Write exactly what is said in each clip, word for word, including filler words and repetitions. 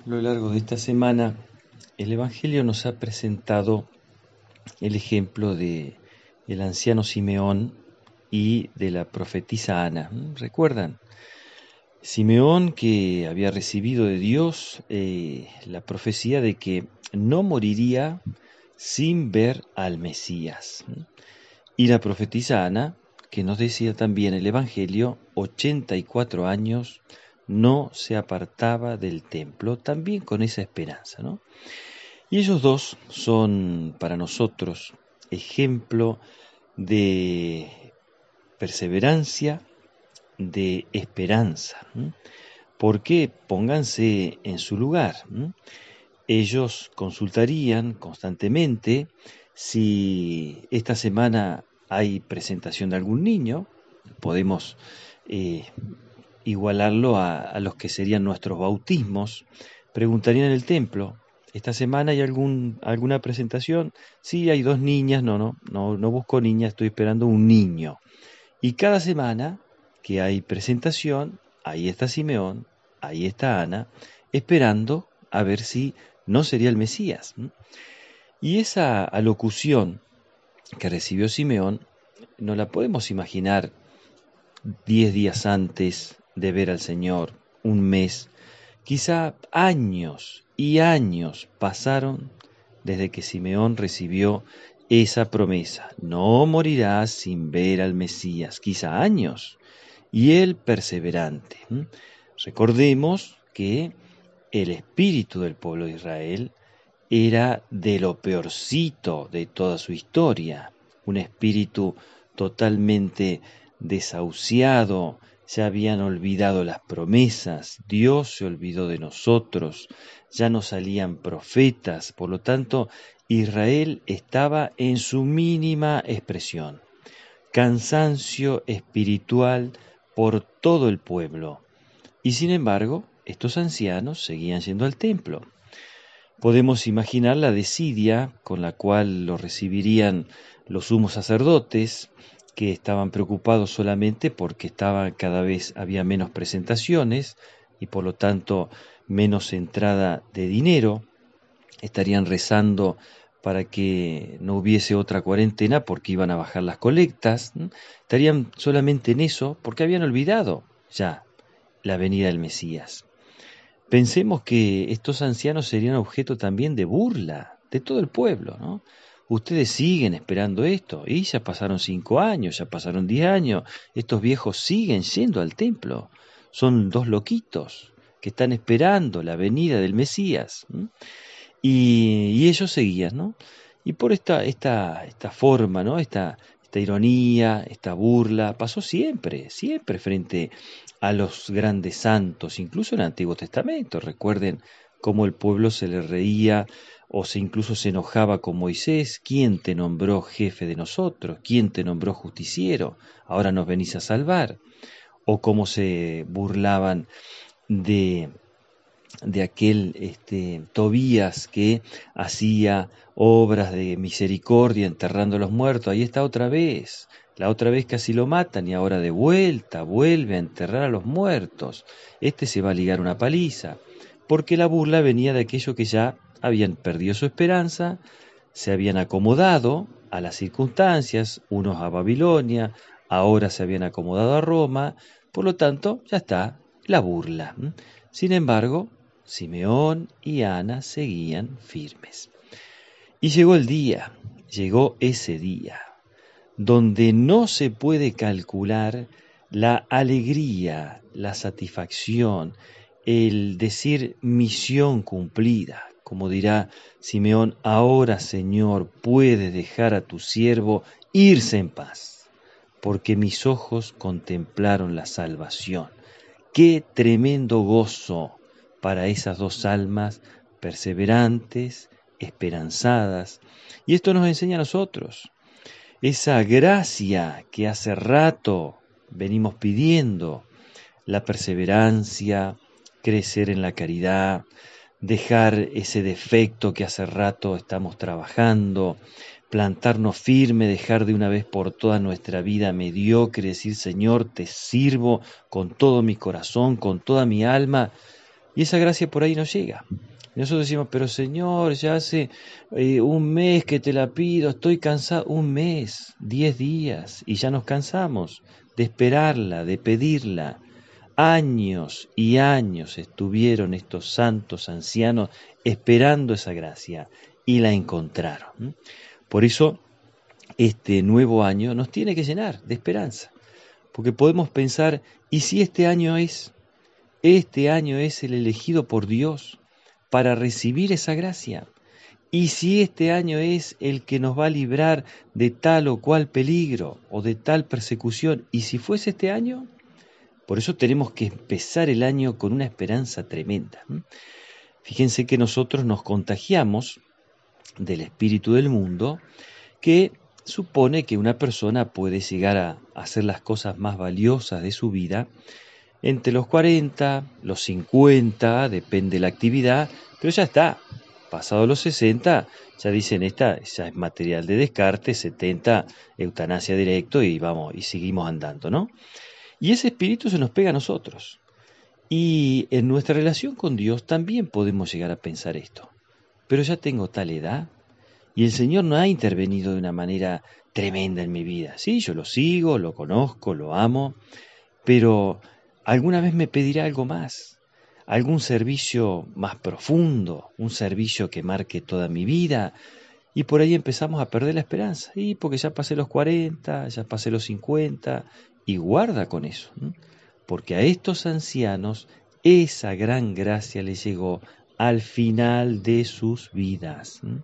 lo largo de esta semana, el Evangelio nos ha presentado el ejemplo de el anciano Simeón y de la profetisa Ana. ¿Recuerdan? Simeón, que había recibido de Dios eh, la profecía de que no moriría sin ver al Mesías. Y la profetisa Ana, que nos decía también el Evangelio, ochenta y cuatro años no se apartaba del templo, también con esa esperanza, ¿no? Y ellos dos son para nosotros ejemplo de perseverancia, de esperanza. ¿m? Porque pónganse en su lugar. ¿m? Ellos consultarían constantemente si esta semana hay presentación de algún niño. Podemos eh, igualarlo a, a los que serían nuestros bautismos. Preguntarían en el templo: ¿esta semana hay algún, alguna presentación? Sí, hay dos niñas. No, no, no, no busco niñas, estoy esperando un niño. Y cada semana que hay presentación, ahí está Simeón, ahí está Ana, esperando a ver si no sería el Mesías. Y esa alocución que recibió Simeón, no la podemos imaginar diez días antes de ver al Señor, un mes, quizá años y años pasaron desde que Simeón recibió esa promesa: no morirás sin ver al Mesías, quizá años, y él perseverante. ¿m? Recordemos que el espíritu del pueblo de Israel era de lo peorcito de toda su historia, un espíritu totalmente desahuciado. Ya habían olvidado las promesas, Dios se olvidó de nosotros, ya no salían profetas, por lo tanto Israel estaba en su mínima expresión. Cansancio espiritual por todo el pueblo. Y sin embargo, estos ancianos seguían yendo al templo. Podemos imaginar la desidia con la cual lo recibirían los sumos sacerdotes, que estaban preocupados solamente porque estaban, cada vez había menos presentaciones y por lo tanto menos entrada de dinero. Estarían rezando para que no hubiese otra cuarentena porque iban a bajar las colectas. ¿m? Estarían solamente en eso porque habían olvidado ya la venida del Mesías. Pensemos que estos ancianos serían objeto también de burla de todo el pueblo, ¿no? Ustedes siguen esperando esto, y ya pasaron cinco años, ya pasaron diez años, estos viejos siguen yendo al templo, son dos loquitos que están esperando la venida del Mesías. ¿m? Y, y ellos seguían, ¿no? Y por esta, esta, esta forma, ¿no? Esta, esta ironía, esta burla, pasó siempre, siempre frente a los grandes santos, incluso en el Antiguo Testamento. Recuerden cómo el pueblo se le reía o se incluso se enojaba con Moisés. ¿Quién te nombró jefe de nosotros? ¿Quién te nombró justiciero? Ahora nos venís a salvar. O cómo se burlaban de de aquel este, Tobías que hacía obras de misericordia enterrando a los muertos. Ahí está otra vez, la otra vez casi lo matan y ahora de vuelta vuelve a enterrar a los muertos. Este se va a ligar una paliza, porque la burla venía de aquellos que ya habían perdido su esperanza, se habían acomodado a las circunstancias, unos a Babilonia, ahora se habían acomodado a Roma, por lo tanto ya está la burla. Sin embargo, Simeón y Ana seguían firmes. Y llegó el día, llegó ese día, donde no se puede calcular la alegría, la satisfacción, el decir misión cumplida. Como dirá Simeón: ahora, Señor, puedes dejar a tu siervo irse en paz, porque mis ojos contemplaron la salvación. ¡Qué tremendo gozo para esas dos almas perseverantes, esperanzadas! Y esto nos enseña a nosotros esa gracia que hace rato venimos pidiendo: la perseverancia, crecer en la caridad, dejar ese defecto que hace rato estamos trabajando, plantarnos firme, dejar de una vez por todas nuestra vida mediocre, decir: Señor, te sirvo con todo mi corazón, con toda mi alma. y esa gracia por ahí no llega. Y nosotros decimos, pero Señor, ya hace eh, un mes que te la pido, estoy cansado, un mes, diez días, y ya nos cansamos de esperarla, de pedirla. Años y años estuvieron estos santos ancianos esperando esa gracia y la encontraron. Por eso este nuevo año nos tiene que llenar de esperanza, porque podemos pensar, ¿y si este año es? Este año es el elegido por Dios para recibir esa gracia. ¿Y si este año es el que nos va a librar de tal o cual peligro o de tal persecución? ¿Y si fuese este año? Por eso tenemos que empezar el año con una esperanza tremenda. Fíjense que nosotros nos contagiamos del espíritu del mundo, que supone que una persona puede llegar a hacer las cosas más valiosas de su vida entre los cuarenta, los cincuenta, depende de la actividad, pero ya está. Pasado los sesenta, ya dicen, esta ya es material de descarte, setenta, eutanasia directo y vamos, y seguimos andando, ¿no? Y ese espíritu se nos pega a nosotros. Y en nuestra relación con Dios también podemos llegar a pensar esto. Pero ya tengo tal edad y el Señor no ha intervenido de una manera tremenda en mi vida. Sí, yo lo sigo, lo conozco, lo amo, pero alguna vez me pedirá algo más, algún servicio más profundo, un servicio que marque toda mi vida. Y por ahí empezamos a perder la esperanza. Y porque ya pasé los cuarenta, ya pasé los cincuenta, y guarda con eso, ¿no? Porque a estos ancianos esa gran gracia les llegó al final de sus vidas. ¿no?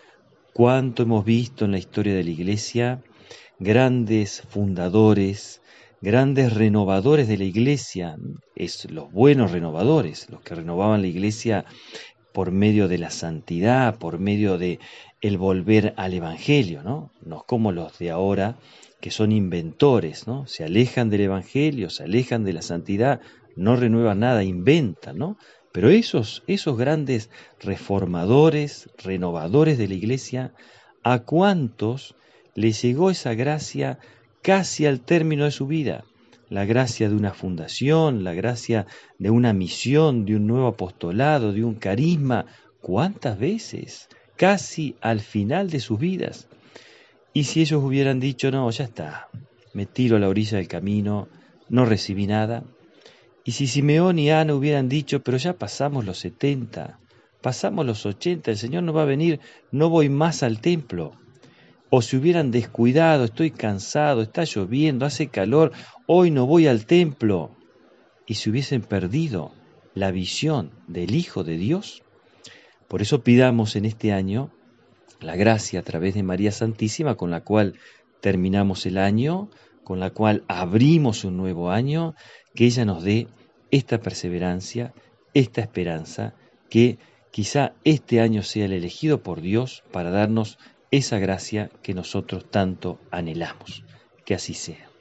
Cuánto hemos visto en la historia de la Iglesia grandes fundadores, grandes renovadores de la Iglesia, es los buenos renovadores, los que renovaban la Iglesia por medio de la santidad, por medio de el volver al Evangelio, ¿no? No como los de ahora que son inventores, ¿no? Se alejan del Evangelio, se alejan de la santidad, no renuevan nada, inventan, ¿no? Pero esos, esos grandes reformadores, renovadores de la Iglesia, ¿a cuántos les llegó esa gracia casi al término de su vida? La gracia de una fundación, la gracia de una misión, de un nuevo apostolado, de un carisma. ¿Cuántas veces? Casi al final de sus vidas. Y si ellos hubieran dicho, no, ya está, me tiro a la orilla del camino, no recibí nada. Y si Simeón y Ana hubieran dicho, pero ya pasamos los setenta, pasamos los ochenta, el Señor no va a venir, no voy más al templo. O si hubieran descuidado, estoy cansado, está lloviendo, hace calor, hoy no voy al templo. Y si hubiesen perdido la visión del Hijo de Dios. Por eso pidamos en este año la gracia a través de María Santísima, con la cual terminamos el año, con la cual abrimos un nuevo año, que ella nos dé esta perseverancia, esta esperanza, que quizá este año sea el elegido por Dios para darnos esa gracia que nosotros tanto anhelamos. Que así sea.